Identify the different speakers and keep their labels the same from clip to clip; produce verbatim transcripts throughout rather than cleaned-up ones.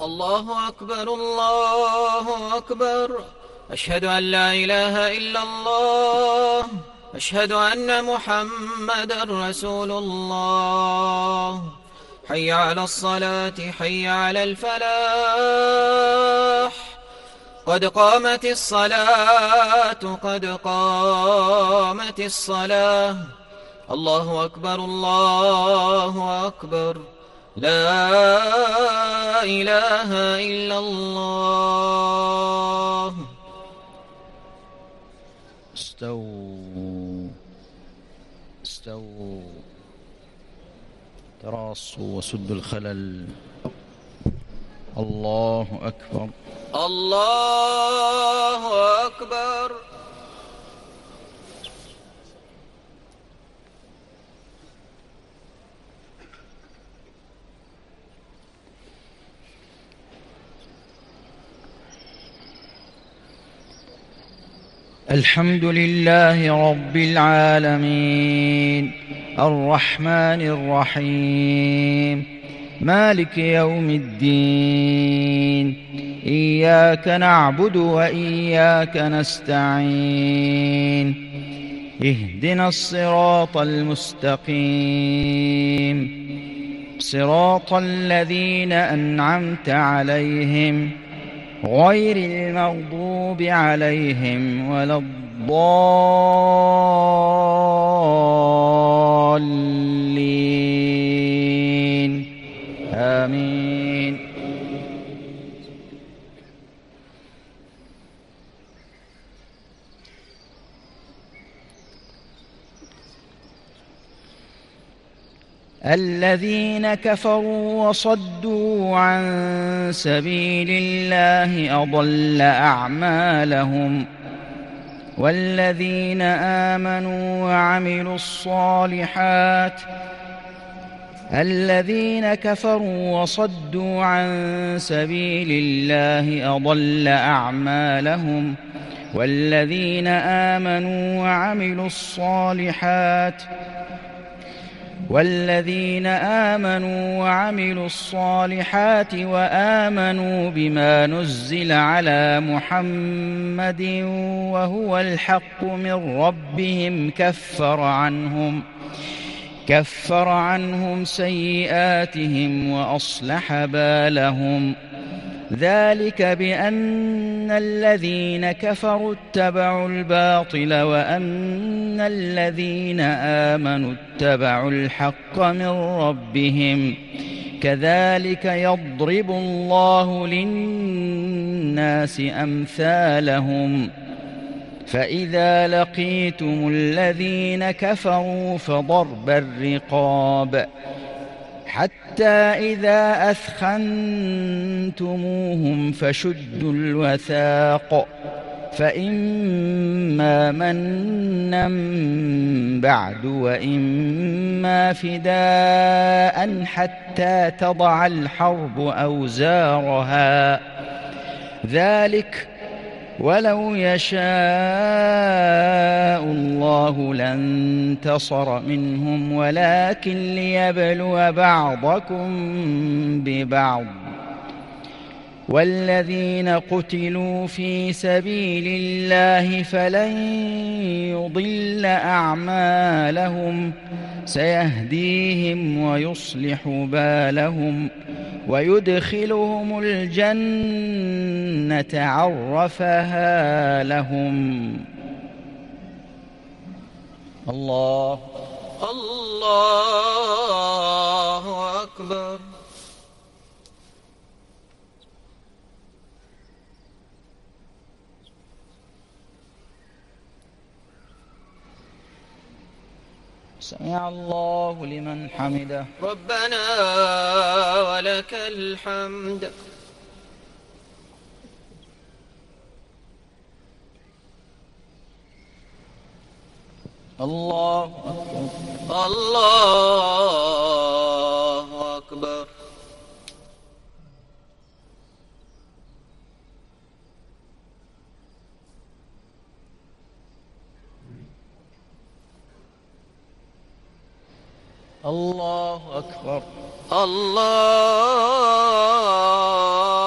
Speaker 1: الله أكبر الله أكبر. أشهد أن لا إله إلا الله. أشهد أن محمدًا رسول الله. حي على الصلاة حي على الفلاح. قد قامت الصلاة قد قامت الصلاة. الله أكبر الله أكبر. لا إله إلا الله.
Speaker 2: استووا استووا تراصوا وسدوا الخلل. الله أكبر
Speaker 1: الله أكبر.
Speaker 2: الحمد لله رب العالمين الرحمن الرحيم مالك يوم الدين. إياك نعبد وإياك نستعين. اهدنا الصراط المستقيم صراط الذين أنعمت عليهم غير المغضوب عليهم ولا الضالين. آمين. الذين كفروا وصدوا عن سبيل الله أضل أعمالهم. والذين آمنوا وعملوا الصالحات الذين كفروا وصدوا عن سبيل الله أضل أعمالهم. والذين آمنوا وعملوا الصالحات والذين آمنوا وعملوا الصالحات وآمنوا بما نزل على محمد وهو الحق من ربهم كفر عنهم كفر عنهم سيئاتهم وأصلح بالهم. ذلك بأن الذين كفروا اتبعوا الباطل وأن الذين آمنوا اتبعوا الحق من ربهم. كذلك يضرب الله للناس أمثالهم. فإذا لقيتم الذين كفروا فضرب الرقاب حتى إذا أثخنتموهم فشدوا الوثاق فإما منا بعد وإما فداء حتى تضع الحرب أوزارها. ذلك ولو يشاء الله لانتصر منهم ولكن ليبلو بعضكم ببعض. والذين قتلوا في سبيل الله فلن يضل أعمالهم سيهديهم ويصلح بالهم ويدخلهم الجنة عرفها لهم. الله
Speaker 1: الله أكبر.
Speaker 2: سمع الله لمن حمده.
Speaker 1: ربنا ولك الحمد.
Speaker 2: الله أكبر.
Speaker 1: الله أكبر.
Speaker 2: الله أكبر.
Speaker 1: الله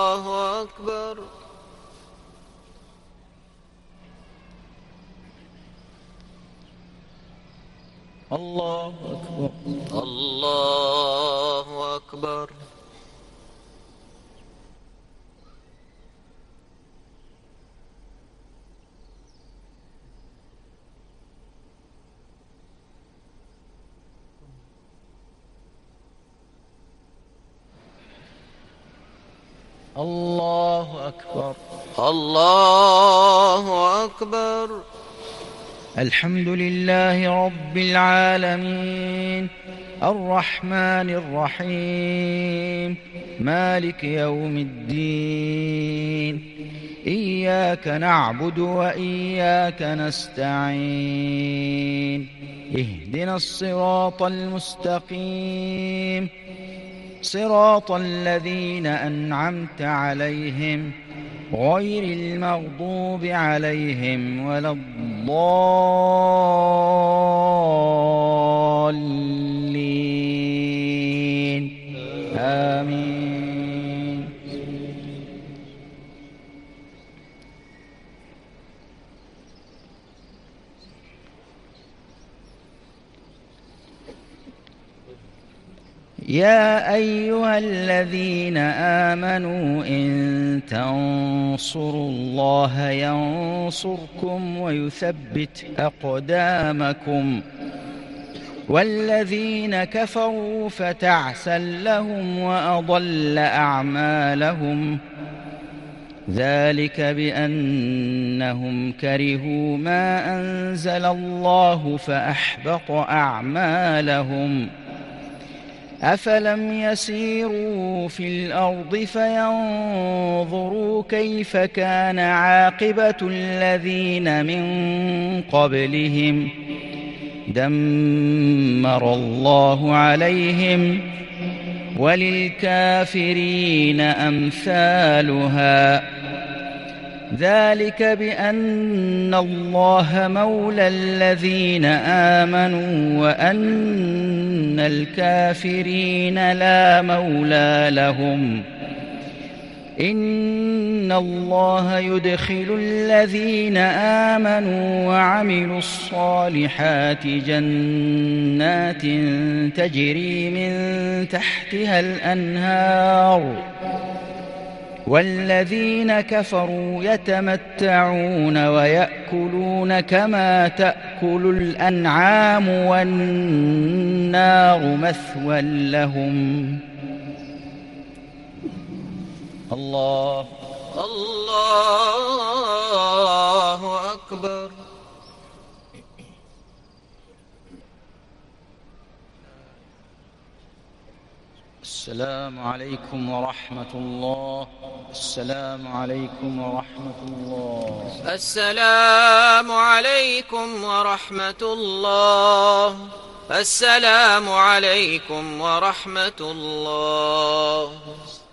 Speaker 2: الله أكبر.
Speaker 1: الله أكبر.
Speaker 2: الله أكبر.
Speaker 1: الله أكبر.
Speaker 2: الحمد لله رب العالمين الرحمن الرحيم مالك يوم الدين إياك نعبد وإياك نستعين اهدنا الصراط المستقيم صراط الذين أنعمت عليهم غير المغضوب عليهم ولا الضالين آمين. يا أيها الذين آمنوا إن تنصروا الله ينصركم ويثبت أقدامكم والذين كفروا فتعسا لهم وأضل أعمالهم ذلك بأنهم كرهوا ما أنزل الله فأحبط أعمالهم أفلم يسيروا في الأرض فينظروا كيف كان عاقبة الذين من قبلهم دمر الله عليهم وللكافرين أمثالها ذلك بأن الله مولى الذين آمنوا وأن الكافرين لا مولى لهم إن الله يدخل الذين آمنوا وعملوا الصالحات جنات تجري من تحتها الأنهار والذين كفروا يتمتعون ويأكلون كما تأكل الأنعام والنار مثوى لهم. الله
Speaker 1: الله أكبر.
Speaker 2: السلام عليكم ورحمة الله. السلام عليكم ورحمة الله.
Speaker 1: السلام عليكم ورحمة الله. السلام عليكم ورحمة الله.